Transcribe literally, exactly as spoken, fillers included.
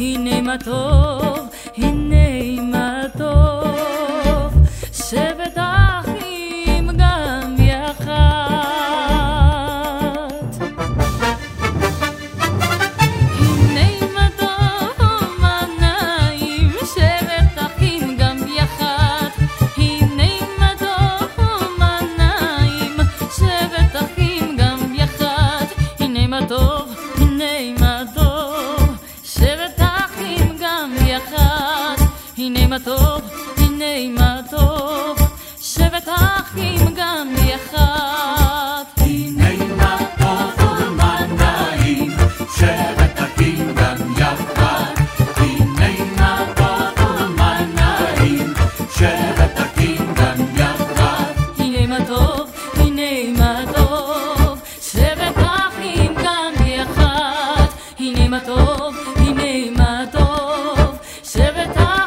הנה מה טוב, הנה מה טוב, שבת אחים גם יחד. הנה מה טוב, מה נעים, שבת אחים גם יחד. הנה מה טוב, מה נעים, שבת אחים גם יחד. הנה מה טוב, הנה מה טוב, שבת אחים גם יחד. הנה מה טוב, הנה מה טוב, שבת אחים גם יחד. הנה מה טוב ומה נעים, שבת אחים גם יחד. הנה מה טוב ומה נעים, שבת אחים גם יחד. הנה מה טוב, הנה מה טוב, שבת אחים גם יחד. הנה מה טוב, הנה מה טוב, שבת אחים